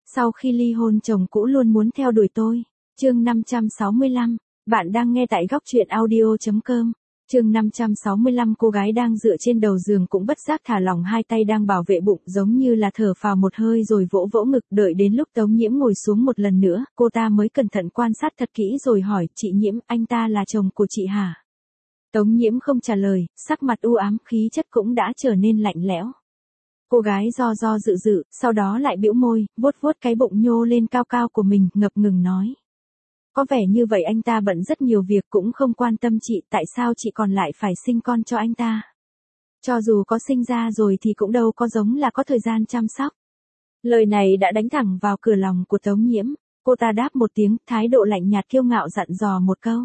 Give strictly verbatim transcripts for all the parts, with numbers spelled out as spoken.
Sau khi ly hôn chồng cũ luôn muốn theo đuổi tôi. Chương năm trăm sáu mươi lăm, bạn đang nghe tại góc truyện audio chấm com. Chương năm trăm sáu mươi lăm cô gái đang dựa trên đầu giường cũng bất giác thả lỏng hai tay đang bảo vệ bụng giống như là thở phào một hơi rồi vỗ vỗ ngực đợi đến lúc Tống Nhiễm ngồi xuống một lần nữa, cô ta mới cẩn thận quan sát thật kỹ rồi hỏi, chị Nhiễm, anh ta là chồng của chị hả? Tống Nhiễm không trả lời, sắc mặt u ám, khí chất cũng đã trở nên lạnh lẽo. Cô gái do do dự dự, sau đó lại bĩu môi, vuốt vuốt cái bụng nhô lên cao cao của mình, ngập ngừng nói. Có vẻ như vậy anh ta bận rất nhiều việc cũng không quan tâm chị, tại sao chị còn lại phải sinh con cho anh ta? Cho dù có sinh ra rồi thì cũng đâu có giống là có thời gian chăm sóc. Lời này đã đánh thẳng vào cửa lòng của Tống Nhiễm, cô ta đáp một tiếng, thái độ lạnh nhạt kiêu ngạo dặn dò một câu.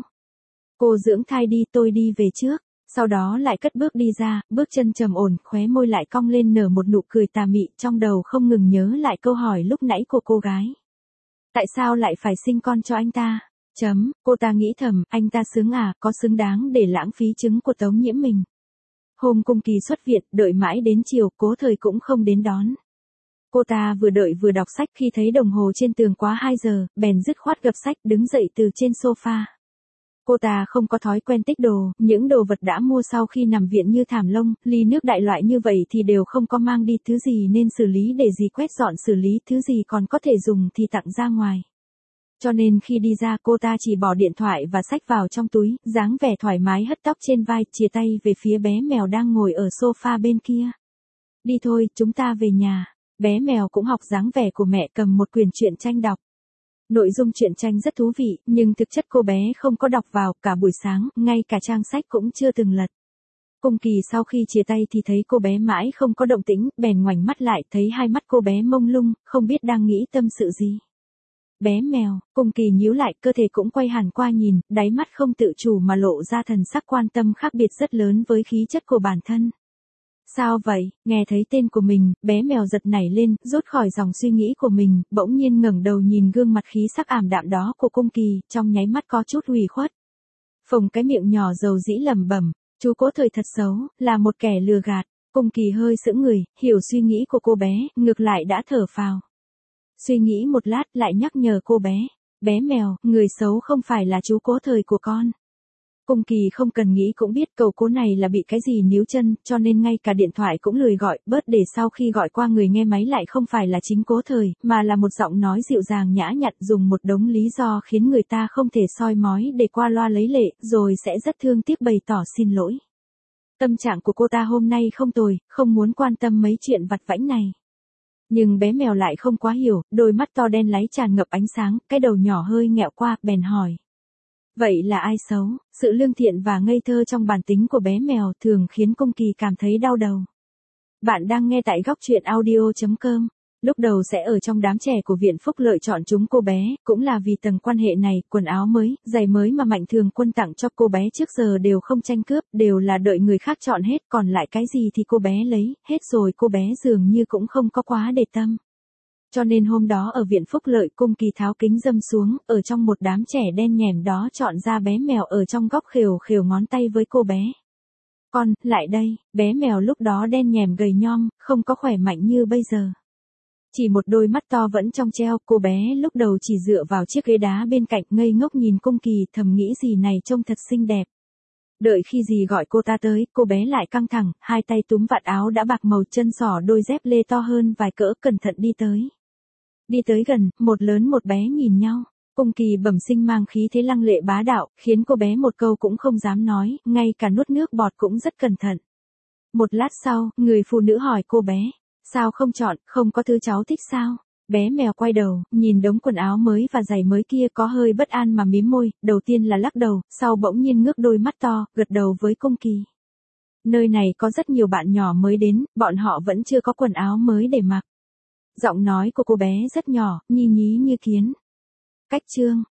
Cô dưỡng thai đi, tôi đi về trước. Sau đó lại cất bước đi ra, bước chân trầm ổn, khóe môi lại cong lên nở một nụ cười tà mị, trong đầu không ngừng nhớ lại câu hỏi lúc nãy của cô gái. Tại sao lại phải sinh con cho anh ta? Chấm, cô ta nghĩ thầm, anh ta xứng à, có xứng đáng để lãng phí trứng của Tống Nhiễm mình. Hôm Cung Kỳ xuất viện, đợi mãi đến chiều, Cố Thời cũng không đến đón. Cô ta vừa đợi vừa đọc sách, khi thấy đồng hồ trên tường quá hai giờ, bèn dứt khoát gập sách đứng dậy từ trên sofa. Cô ta không có thói quen tích đồ, những đồ vật đã mua sau khi nằm viện như thảm lông, ly nước đại loại như vậy thì đều không có mang đi, thứ gì nên xử lý để gì quét dọn xử lý, thứ gì còn có thể dùng thì tặng ra ngoài. Cho nên khi đi ra cô ta chỉ bỏ điện thoại và sách vào trong túi, dáng vẻ thoải mái hất tóc trên vai, chìa tay về phía bé mèo đang ngồi ở sofa bên kia. Đi thôi, chúng ta về nhà. Bé mèo cũng học dáng vẻ của mẹ, cầm một quyển truyện tranh đọc. Nội dung truyện tranh rất thú vị, nhưng thực chất cô bé không có đọc vào, cả buổi sáng, ngay cả trang sách cũng chưa từng lật. Cung Kỳ sau khi chia tay thì thấy cô bé mãi không có động tĩnh, bèn ngoảnh mắt lại, thấy hai mắt cô bé mông lung, không biết đang nghĩ tâm sự gì. Bé mèo, Cung Kỳ nhíu lại, cơ thể cũng quay hẳn qua nhìn, đáy mắt không tự chủ mà lộ ra thần sắc quan tâm khác biệt rất lớn với khí chất của bản thân. Sao vậy? Nghe thấy tên của mình, bé mèo giật nảy lên, rút khỏi dòng suy nghĩ của mình, bỗng nhiên ngẩng đầu nhìn gương mặt khí sắc ảm đạm đó của Cung Kỳ, trong nháy mắt có chút ủy khuất. Phồng cái miệng nhỏ dầu dĩ lẩm bẩm, chú Cố Thời thật xấu, là một kẻ lừa gạt. Cung Kỳ hơi sững người, hiểu suy nghĩ của cô bé, ngược lại đã thở phào. Suy nghĩ một lát lại nhắc nhở cô bé, bé mèo, người xấu không phải là chú Cố Thời của con. Cung Kỳ không cần nghĩ cũng biết cậu Cố này là bị cái gì níu chân, cho nên ngay cả điện thoại cũng lười gọi, bớt để sau khi gọi qua người nghe máy lại không phải là chính Cố Thời, mà là một giọng nói dịu dàng nhã nhặn dùng một đống lý do khiến người ta không thể soi mói để qua loa lấy lệ, rồi sẽ rất thương tiếc bày tỏ xin lỗi. Tâm trạng của cô ta hôm nay không tồi, không muốn quan tâm mấy chuyện vặt vãnh này. Nhưng bé mèo lại không quá hiểu, đôi mắt to đen láy tràn ngập ánh sáng, cái đầu nhỏ hơi nghẹo qua, bèn hỏi. Vậy là ai xấu? Sự lương thiện và ngây thơ trong bản tính của bé mèo thường khiến Cung Kỳ cảm thấy đau đầu. Bạn đang nghe tại góc truyện audio chấm com. Lúc đầu sẽ ở trong đám trẻ của Viện Phúc Lợi chọn chúng cô bé, cũng là vì tầng quan hệ này, quần áo mới, giày mới mà Mạnh Thường Quân tặng cho cô bé trước giờ đều không tranh cướp, đều là đợi người khác chọn hết, còn lại cái gì thì cô bé lấy, hết rồi cô bé dường như cũng không có quá để tâm. Cho nên hôm đó ở Viện Phúc Lợi, Cung Kỳ tháo kính dâm xuống, ở trong một đám trẻ đen nhẻm đó chọn ra bé mèo ở trong góc khều khều ngón tay với cô bé. Con, lại đây, bé mèo lúc đó đen nhẻm gầy nhom, không có khỏe mạnh như bây giờ. Chỉ một đôi mắt to vẫn trong treo, cô bé lúc đầu chỉ dựa vào chiếc ghế đá bên cạnh ngây ngốc nhìn Cung Kỳ, thầm nghĩ gì này trông thật xinh đẹp. Đợi khi dì gọi cô ta tới, cô bé lại căng thẳng, hai tay túm vạt áo đã bạc màu, chân xỏ đôi dép lê to hơn vài cỡ, cẩn thận đi tới. Đi tới gần, một lớn một bé nhìn nhau. Cung Kỳ bẩm sinh mang khí thế lăng lệ bá đạo, khiến cô bé một câu cũng không dám nói, ngay cả nuốt nước bọt cũng rất cẩn thận. Một lát sau, người phụ nữ hỏi cô bé, sao không chọn, không có thứ cháu thích sao? Bé mèo quay đầu, nhìn đống quần áo mới và giày mới kia có hơi bất an mà mím môi, đầu tiên là lắc đầu, sau bỗng nhiên ngước đôi mắt to, gật đầu với Cung Kỳ. Nơi này có rất nhiều bạn nhỏ mới đến, bọn họ vẫn chưa có quần áo mới để mặc. Giọng nói của cô bé rất nhỏ, nhi nhí như kiến. Cách chương.